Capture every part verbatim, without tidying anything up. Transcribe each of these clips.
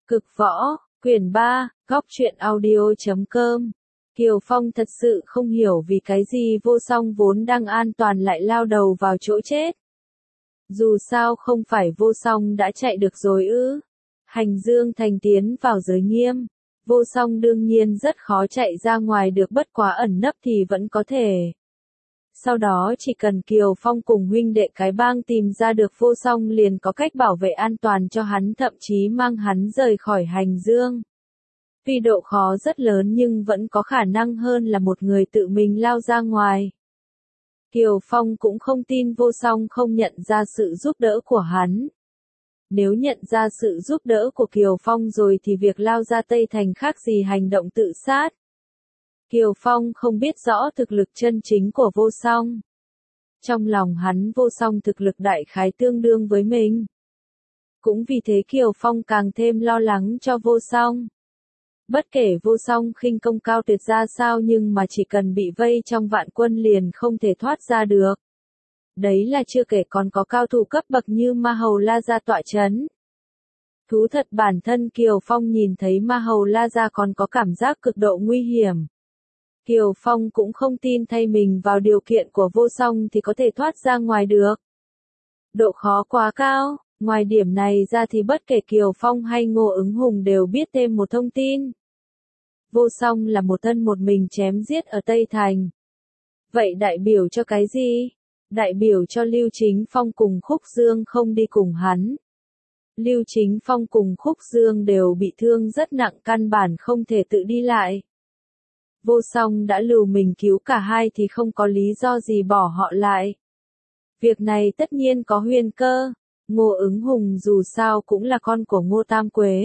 Cực võ, quyển ba, góc truyện audio chấm com. Kiều Phong thật sự không hiểu vì cái gì Vô Song vốn đang an toàn lại lao đầu vào chỗ chết. Dù sao không phải Vô Song đã chạy được rồi ư. Hành Dương Thành tiến vào giới nghiêm. Vô Song đương nhiên rất khó chạy ra ngoài được, bất quá ẩn nấp thì vẫn có thể. Sau đó chỉ cần Kiều Phong cùng huynh đệ cái bang tìm ra được Vô Song liền có cách bảo vệ an toàn cho hắn, thậm chí mang hắn rời khỏi Hành Dương. Tuy độ khó rất lớn nhưng vẫn có khả năng hơn là một người tự mình lao ra ngoài. Kiều Phong cũng không tin Vô Song không nhận ra sự giúp đỡ của hắn. Nếu nhận ra sự giúp đỡ của Kiều Phong rồi thì việc lao ra Tây Thành khác gì hành động tự sát. Kiều Phong không biết rõ thực lực chân chính của Vô Song. Trong lòng hắn Vô Song thực lực đại khái tương đương với mình. Cũng vì thế Kiều Phong càng thêm lo lắng cho Vô Song. Bất kể Vô Song khinh công cao tuyệt ra sao nhưng mà chỉ cần bị vây trong vạn quân liền không thể thoát ra được. Đấy là chưa kể còn có cao thủ cấp bậc như Ma Hầu La Gia tọa chấn. Thú thật bản thân Kiều Phong nhìn thấy Ma Hầu La Gia còn có cảm giác cực độ nguy hiểm. Kiều Phong cũng không tin thay mình vào điều kiện của Vô Song thì có thể thoát ra ngoài được. Độ khó quá cao, ngoài điểm này ra thì bất kể Kiều Phong hay Ngô Ứng Hùng đều biết thêm một thông tin. Vô Song là một thân một mình chém giết ở Tây Thành. Vậy đại biểu cho cái gì? Đại biểu cho Lưu Chính Phong cùng Khúc Dương không đi cùng hắn. Lưu Chính Phong cùng Khúc Dương đều bị thương rất nặng, căn bản không thể tự đi lại. Vô Song đã lưu mình cứu cả hai thì không có lý do gì bỏ họ lại. Việc này tất nhiên có huyền cơ. Ngô Ứng Hùng dù sao cũng là con của Ngô Tam Quế.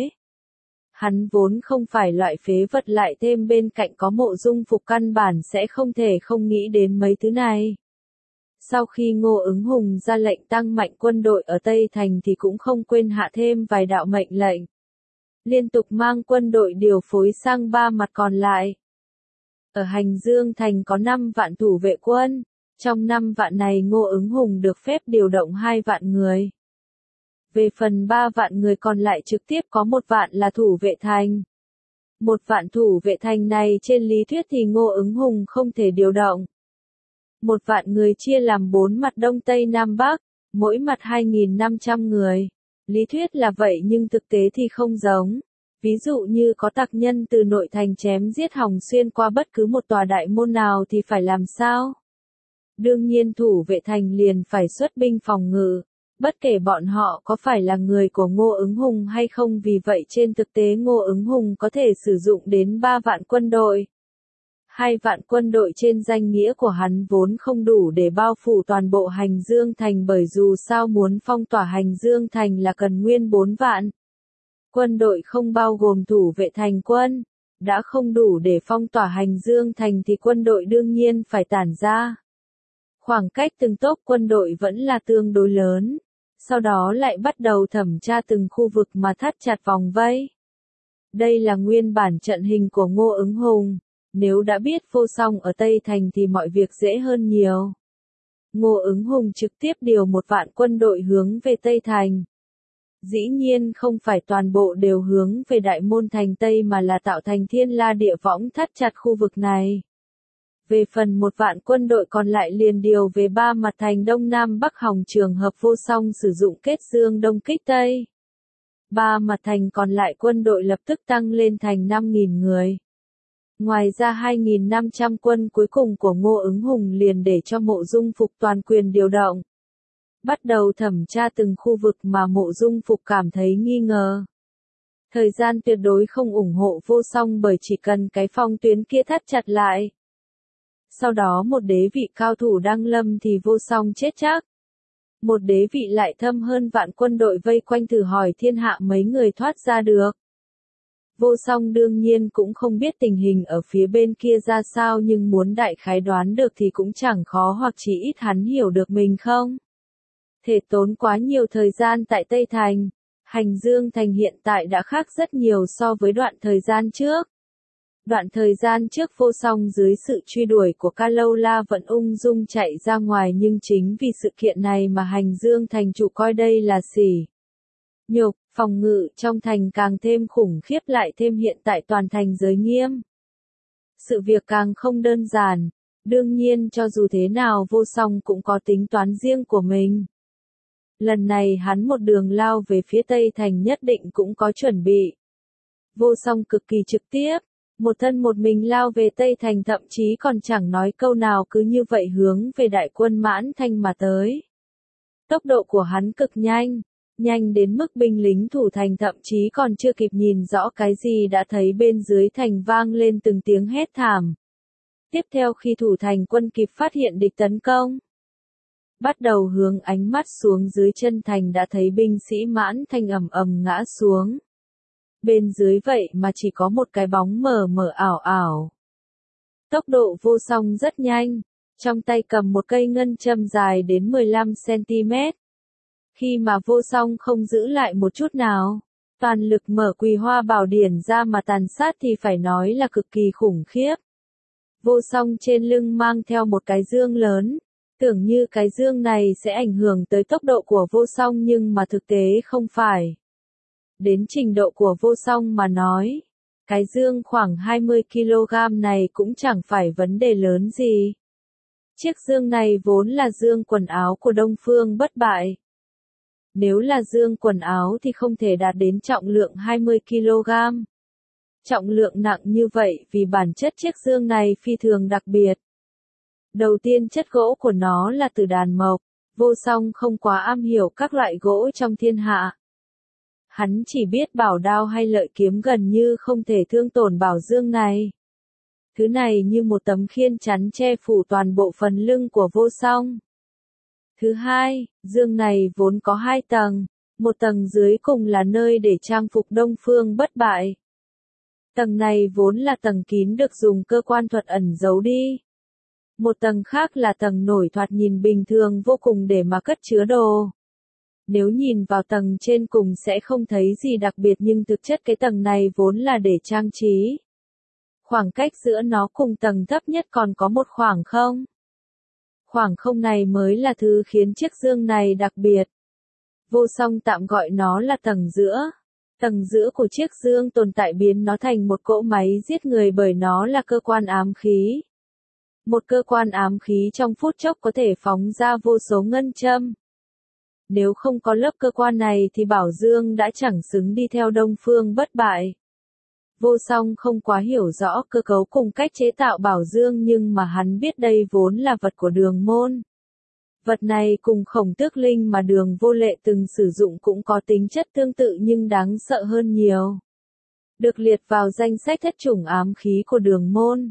Hắn vốn không phải loại phế vật, lại thêm bên cạnh có Mộ Dung Phục, căn bản sẽ không thể không nghĩ đến mấy thứ này. Sau khi Ngô Ứng Hùng ra lệnh tăng mạnh quân đội ở Tây Thành thì cũng không quên hạ thêm vài đạo mệnh lệnh. Liên tục mang quân đội điều phối sang ba mặt còn lại. Ở Hành Dương Thành có năm vạn thủ vệ quân. Trong năm vạn này Ngô Ứng Hùng được phép điều động hai vạn người. Về phần ba vạn người còn lại trực tiếp có một vạn là thủ vệ thành. Một vạn thủ vệ thành này trên lý thuyết thì Ngô Ứng Hùng không thể điều động. Một vạn người chia làm bốn mặt Đông Tây Nam Bắc, mỗi mặt hai nghìn năm trăm người. Lý thuyết là vậy nhưng thực tế thì không giống. Ví dụ như có tặc nhân từ nội thành chém giết hòng xuyên qua bất cứ một tòa đại môn nào thì phải làm sao? Đương nhiên thủ vệ thành liền phải xuất binh phòng ngự, bất kể bọn họ có phải là người của Ngô Ứng Hùng hay không, vì vậy trên thực tế Ngô Ứng Hùng có thể sử dụng đến ba vạn quân đội. Hai vạn quân đội trên danh nghĩa của hắn vốn không đủ để bao phủ toàn bộ Hành Dương Thành, bởi dù sao muốn phong tỏa Hành Dương Thành là cần nguyên bốn vạn. Quân đội không bao gồm thủ vệ thành quân, đã không đủ để phong tỏa Hành Dương Thành thì quân đội đương nhiên phải tản ra. Khoảng cách từng tốp quân đội vẫn là tương đối lớn, sau đó lại bắt đầu thẩm tra từng khu vực mà thắt chặt vòng vây. Đây là nguyên bản trận hình của Ngô Ứng Hùng, nếu đã biết Vô Song ở Tây Thành thì mọi việc dễ hơn nhiều. Ngô Ứng Hùng trực tiếp điều một vạn quân đội hướng về Tây Thành. Dĩ nhiên không phải toàn bộ đều hướng về Đại Môn Thành Tây mà là tạo thành Thiên La Địa Võng thắt chặt khu vực này. Về phần một vạn quân đội còn lại liền điều về ba mặt thành Đông Nam Bắc, hòng trường hợp Vô Song sử dụng kết dương Đông kích Tây. Ba mặt thành còn lại quân đội lập tức tăng lên thành năm nghìn người. Ngoài ra hai nghìn năm trăm quân cuối cùng của Ngô Ứng Hùng liền để cho Mộ Dung Phục toàn quyền điều động. Bắt đầu thẩm tra từng khu vực mà Mộ Dung Phục cảm thấy nghi ngờ. Thời gian tuyệt đối không ủng hộ Vô Song, bởi chỉ cần cái phong tuyến kia thắt chặt lại. Sau đó một đế vị cao thủ đăng lâm thì Vô Song chết chắc. Một đế vị lại thâm hơn vạn quân đội vây quanh, thử hỏi thiên hạ mấy người thoát ra được. Vô Song đương nhiên cũng không biết tình hình ở phía bên kia ra sao, nhưng muốn đại khái đoán được thì cũng chẳng khó, hoặc chỉ ít hắn hiểu được mình không thể tốn quá nhiều thời gian tại Tây Thành. Hành Dương Thành hiện tại đã khác rất nhiều so với đoạn thời gian trước. Đoạn thời gian trước Vô Song dưới sự truy đuổi của Ca Lâu La vẫn ung dung chạy ra ngoài, nhưng chính vì sự kiện này mà Hành Dương Thành chủ coi đây là sỉ nhục, phòng ngự trong thành càng thêm khủng khiếp lại thêm hiện tại toàn thành giới nghiêm. Sự việc càng không đơn giản, đương nhiên cho dù thế nào Vô Song cũng có tính toán riêng của mình. Lần này hắn một đường lao về phía Tây Thành nhất định cũng có chuẩn bị. Vô Song cực kỳ trực tiếp, một thân một mình lao về Tây Thành thậm chí còn chẳng nói câu nào cứ như vậy hướng về đại quân Mãn Thanh mà tới. Tốc độ của hắn cực nhanh, nhanh đến mức binh lính thủ thành thậm chí còn chưa kịp nhìn rõ cái gì đã thấy bên dưới thành vang lên từng tiếng hét thảm. Tiếp theo khi thủ thành quân kịp phát hiện địch tấn công, bắt đầu hướng ánh mắt xuống dưới chân thành đã thấy binh sĩ Mãn Thanh ầm ầm ngã xuống. Bên dưới vậy mà chỉ có một cái bóng mờ mờ ảo ảo. Tốc độ Vô Song rất nhanh, trong tay cầm một cây ngân châm dài đến mười lăm xăng-ti-mét. Khi mà Vô Song không giữ lại một chút nào, toàn lực mở Quỳ Hoa Bảo Điển ra mà tàn sát thì phải nói là cực kỳ khủng khiếp. Vô Song trên lưng mang theo một cái dương lớn, tưởng như cái dương này sẽ ảnh hưởng tới tốc độ của Vô Song nhưng mà thực tế không phải. Đến trình độ của Vô Song mà nói, cái dương khoảng hai mươi ki lô gam này cũng chẳng phải vấn đề lớn gì. Chiếc dương này vốn là dương quần áo của Đông Phương Bất Bại. Nếu là dương quần áo thì không thể đạt đến trọng lượng hai mươi ki lô gam. Trọng lượng nặng như vậy vì bản chất chiếc dương này phi thường đặc biệt. Đầu tiên chất gỗ của nó là từ đàn mộc, Vô Song không quá am hiểu các loại gỗ trong thiên hạ. Hắn chỉ biết bảo đao hay lợi kiếm gần như không thể thương tổn bảo dương này. Thứ này như một tấm khiên chắn che phủ toàn bộ phần lưng của Vô Song. Thứ hai, dương này vốn có hai tầng, một tầng dưới cùng là nơi để trang phục Đông Phương Bất Bại. Tầng này vốn là tầng kín được dùng cơ quan thuật ẩn giấu đi. Một tầng khác là tầng nổi thoạt nhìn bình thường vô cùng để mà cất chứa đồ. Nếu nhìn vào tầng trên cùng sẽ không thấy gì đặc biệt nhưng thực chất cái tầng này vốn là để trang trí. Khoảng cách giữa nó cùng tầng thấp nhất còn có một khoảng không. Khoảng không này mới là thứ khiến chiếc dương này đặc biệt. Vô Song tạm gọi nó là tầng giữa. Tầng giữa của chiếc dương tồn tại biến nó thành một cỗ máy giết người bởi nó là cơ quan ám khí. Một cơ quan ám khí trong phút chốc có thể phóng ra vô số ngân châm. Nếu không có lớp cơ quan này thì Bảo Dương đã chẳng xứng đi theo Đông Phương Bất Bại. Vô Song không quá hiểu rõ cơ cấu cùng cách chế tạo Bảo Dương nhưng mà hắn biết đây vốn là vật của Đường Môn. Vật này cùng Khổng Tước Linh mà Đường Vô Lệ từng sử dụng cũng có tính chất tương tự nhưng đáng sợ hơn nhiều. Được liệt vào danh sách thất chủng ám khí của Đường Môn.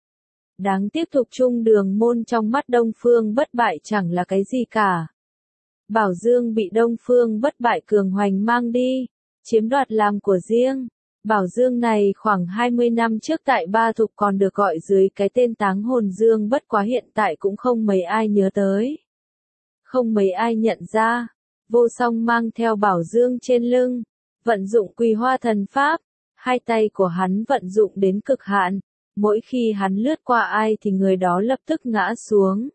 Đáng tiếc thuộc chung Đường Môn trong mắt Đông Phương Bất Bại chẳng là cái gì cả. Bảo Dương bị Đông Phương Bất Bại cường hoành mang đi, chiếm đoạt làm của riêng. Bảo Dương này khoảng hai mươi năm trước tại Ba Thục còn được gọi dưới cái tên Táng Hồn Dương bất quá hiện tại cũng không mấy ai nhớ tới. Không mấy ai nhận ra, Vô Song mang theo Bảo Dương trên lưng, vận dụng Quỳ Hoa Thần Pháp, hai tay của hắn vận dụng đến cực hạn, mỗi khi hắn lướt qua ai thì người đó lập tức ngã xuống.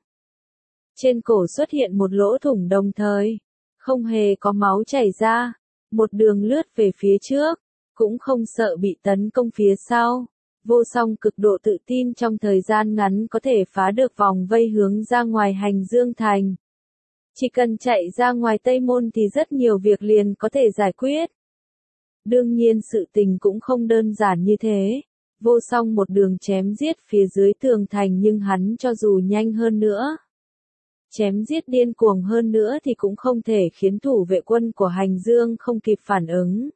Trên cổ xuất hiện một lỗ thủng đồng thời, không hề có máu chảy ra, một đường lướt về phía trước, cũng không sợ bị tấn công phía sau. Vô Song cực độ tự tin trong thời gian ngắn có thể phá được vòng vây hướng ra ngoài hành Dương Thành. Chỉ cần chạy ra ngoài Tây Môn thì rất nhiều việc liền có thể giải quyết. Đương nhiên sự tình cũng không đơn giản như thế. Vô Song một đường chém giết phía dưới tường thành nhưng hắn cho dù nhanh hơn nữa, chém giết điên cuồng hơn nữa thì cũng không thể khiến thủ vệ quân của hành Dương không kịp phản ứng.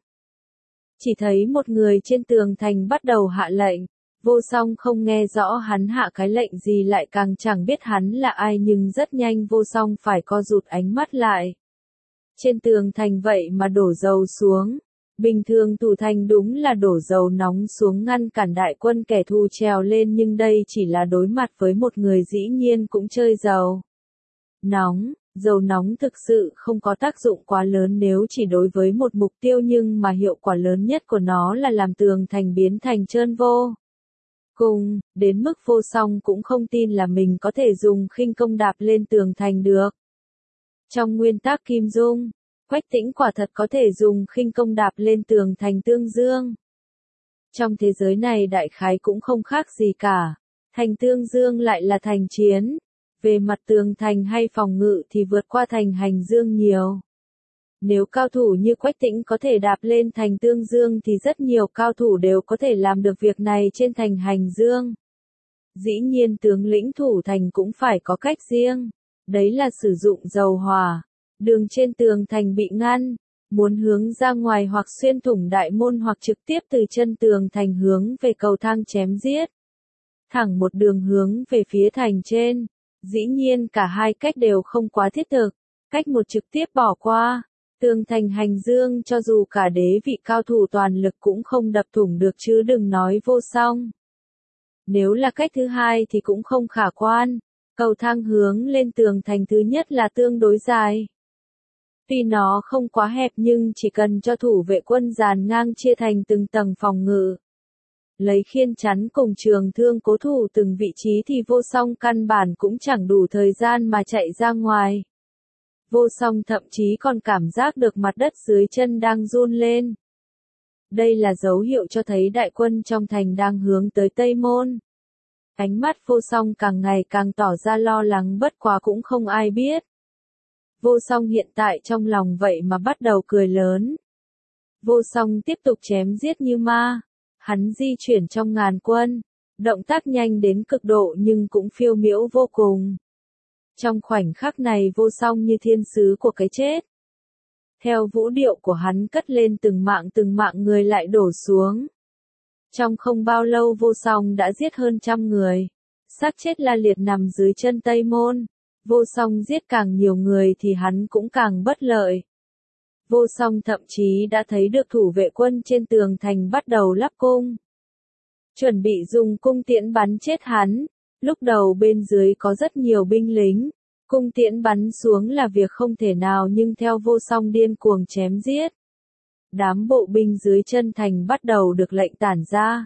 Chỉ thấy một người trên tường thành bắt đầu hạ lệnh, Vô Song không nghe rõ hắn hạ cái lệnh gì lại càng chẳng biết hắn là ai nhưng rất nhanh Vô Song phải co rụt ánh mắt lại. Trên tường thành vậy mà đổ dầu xuống. Bình thường thủ thành đúng là đổ dầu nóng xuống ngăn cản đại quân kẻ thù trèo lên nhưng đây chỉ là đối mặt với một người dĩ nhiên cũng chơi dầu nóng. Dầu nóng thực sự không có tác dụng quá lớn nếu chỉ đối với một mục tiêu nhưng mà hiệu quả lớn nhất của nó là làm tường thành biến thành trơn vô cùng, đến mức Vô Song cũng không tin là mình có thể dùng khinh công đạp lên tường thành được. Trong nguyên tắc Kim Dung, Quách Tĩnh quả thật có thể dùng khinh công đạp lên tường thành Tương Dương. Trong thế giới này đại khái cũng không khác gì cả. Thành Tương Dương lại là thành chiến. Về mặt tường thành hay phòng ngự thì vượt qua thành Hành Dương nhiều. Nếu cao thủ như Quách Tĩnh có thể đạp lên thành Tương Dương thì rất nhiều cao thủ đều có thể làm được việc này trên thành Hành Dương. Dĩ nhiên tướng lĩnh thủ thành cũng phải có cách riêng. Đấy là sử dụng dầu hỏa. Đường trên tường thành bị ngăn. Muốn hướng ra ngoài hoặc xuyên thủng đại môn hoặc trực tiếp từ chân tường thành hướng về cầu thang chém giết. Thẳng một đường hướng về phía thành trên. Dĩ nhiên cả hai cách đều không quá thiết thực. Cách một trực tiếp bỏ qua. Tường thành Hành Dương cho dù cả đế vị cao thủ toàn lực cũng không đập thủng được chứ đừng nói vô song. Nếu là cách thứ hai thì cũng không khả quan. Cầu thang hướng lên tường thành thứ nhất là tương đối dài. Tuy nó không quá hẹp nhưng chỉ cần cho thủ vệ quân dàn ngang chia thành từng tầng phòng ngự. Lấy khiên chắn cùng trường thương cố thủ từng vị trí thì vô song căn bản cũng chẳng đủ thời gian mà chạy ra ngoài. Vô song thậm chí còn cảm giác được mặt đất dưới chân đang run lên. Đây là dấu hiệu cho thấy đại quân trong thành đang hướng tới Tây Môn. Ánh mắt vô song càng ngày càng tỏ ra lo lắng bất quá cũng không ai biết. Vô song hiện tại trong lòng vậy mà bắt đầu cười lớn. Vô song tiếp tục chém giết như ma. Hắn di chuyển trong ngàn quân. Động tác nhanh đến cực độ nhưng cũng phiêu miễu vô cùng. Trong khoảnh khắc này vô song như thiên sứ của cái chết. Theo vũ điệu của hắn cất lên từng mạng từng mạng người lại đổ xuống. Trong không bao lâu vô song đã giết hơn trăm người. Xác chết la liệt nằm dưới chân Tây Môn. Vô song giết càng nhiều người thì hắn cũng càng bất lợi. Vô song thậm chí đã thấy được thủ vệ quân trên tường thành bắt đầu lắp cung. Chuẩn bị dùng cung tiễn bắn chết hắn. Lúc đầu bên dưới có rất nhiều binh lính. Cung tiễn bắn xuống là việc không thể nào nhưng theo vô song điên cuồng chém giết. Đám bộ binh dưới chân thành bắt đầu được lệnh tản ra.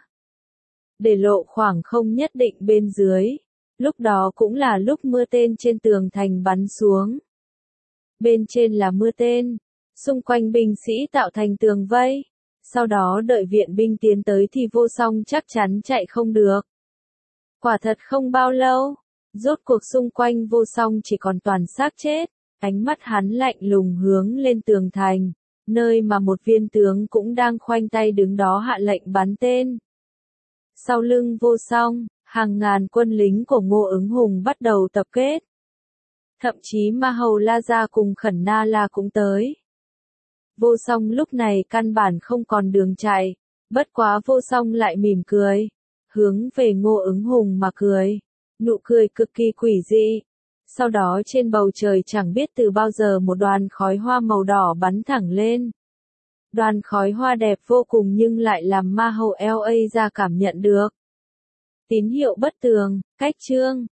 Để lộ khoảng không nhất định bên dưới. Lúc đó cũng là lúc mưa tên trên tường thành bắn xuống. Bên trên là mưa tên. Xung quanh binh sĩ tạo thành tường vây. Sau đó đợi viện binh tiến tới thì vô song chắc chắn chạy không được. Quả thật không bao lâu. Rốt cuộc xung quanh vô song chỉ còn toàn xác chết. Ánh mắt hắn lạnh lùng hướng lên tường thành. Nơi mà một viên tướng cũng đang khoanh tay đứng đó hạ lệnh bắn tên. Sau lưng vô song, hàng ngàn quân lính của Ngô Ứng Hùng bắt đầu tập kết. Thậm chí Ma Hầu La Gia cùng Khẩn Na La cũng tới. Vô song lúc này căn bản không còn đường chạy, bất quá vô song lại mỉm cười, hướng về Ngô Ứng Hùng mà cười, nụ cười cực kỳ quỷ dị. Sau đó trên bầu trời chẳng biết từ bao giờ một đoàn khói hoa màu đỏ bắn thẳng lên. Đoàn khói hoa đẹp vô cùng nhưng lại làm Ma Hầu La Gia cảm nhận được tín hiệu bất tường, cách chương.